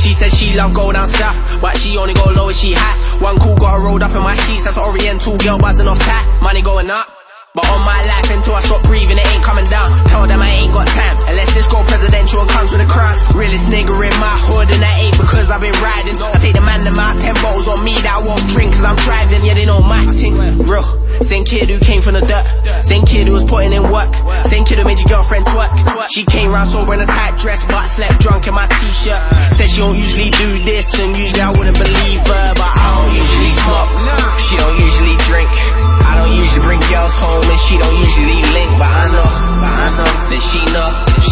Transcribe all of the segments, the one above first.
She said she love go down south, but she only go low if she high. One cool got her rolled up in my sheets, that's an oriental girl buzzing off tight. Money going up, but on my life until I stop breathing it ain't coming down. Tell them I ain't got time, unless this go presidential and comes with a crown. Realest nigga in my hood and that ain't because I've been riding. I take the man them out, 10 bottles on me that I won't drink cause I'm driving. Yeah, they know my ting, real. Same kid who came from the dirt, same kid who was putting in work, same kid who made your girlfriend twerk. She came round sober in a tight dress, but slept drunk in my t-shirt. Said she don't usually do this, and usually I wouldn't believe her, but I don't usually smoke, she don't usually drink. I don't usually bring girls home and she don't usually link, but I know that she know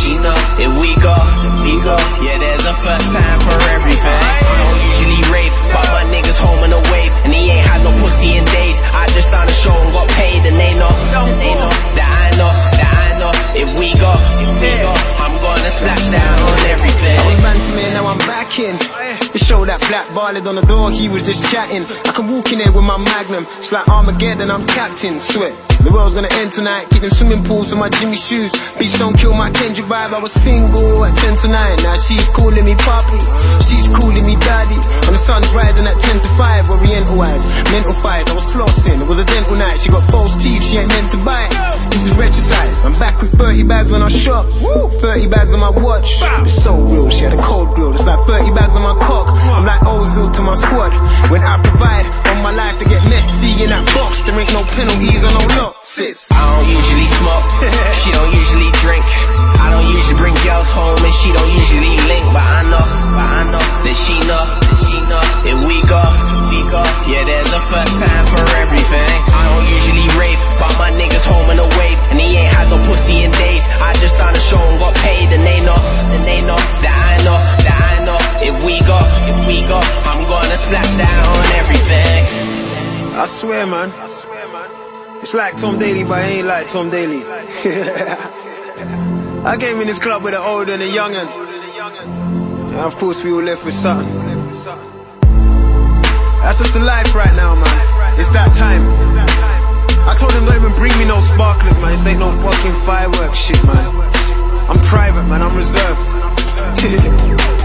if we go, yeah, there's a first time for everything. I don't usually rave, but my niggas home in a wave, and he ain't had no pussy in days. I just done a show and got paid, and they know that I know if we go, I'm gonna splash down on everything. I was banting me, now I'm back in. The show that flat barlid on the door, he was just chatting. I can walk in there with my magnum, it's like Armageddon, I'm captain. Sweat, the world's gonna end tonight. Keep them swimming pools with my Jimmy shoes. Bitch don't kill my Kendrick vibe. I was single at 10 to 9, now she's calling me papi, she's calling me daddy. And the sun's rising at 10 to 5, oriental wise, mental fight. I was flossing, it was a dental night. She got false teeth, she ain't meant to bite. This is retrocise, I'm back with 30 bags when I shop, 30 bags on my watch. It's so real, she had a cold grill. It's like 30 bags on my cock, I'm like Ozil to my squad. When I provide on my life to get messy in that box, there ain't no penalties or no locks. I don't usually smoke, she don't usually drink. I don't usually bring girls home and she don't usually link, but I know that she know if we go, yeah, there's a first time for everything. I don't usually rave, but my niggas home in a wave, and he ain't had no pussy in days. I just done a show and got paid, and they know that I know if we go, I'm gonna splash down on everything. I swear, man, it's like Tom Daly, but I ain't like Tom Daly. I came in this club with an old and a young un, and of course we all left with something. That's just the life right now, man. It's that time. I told them don't even bring me no sparklers, man. This ain't no fucking fireworks shit, man. I'm private, man. I'm reserved.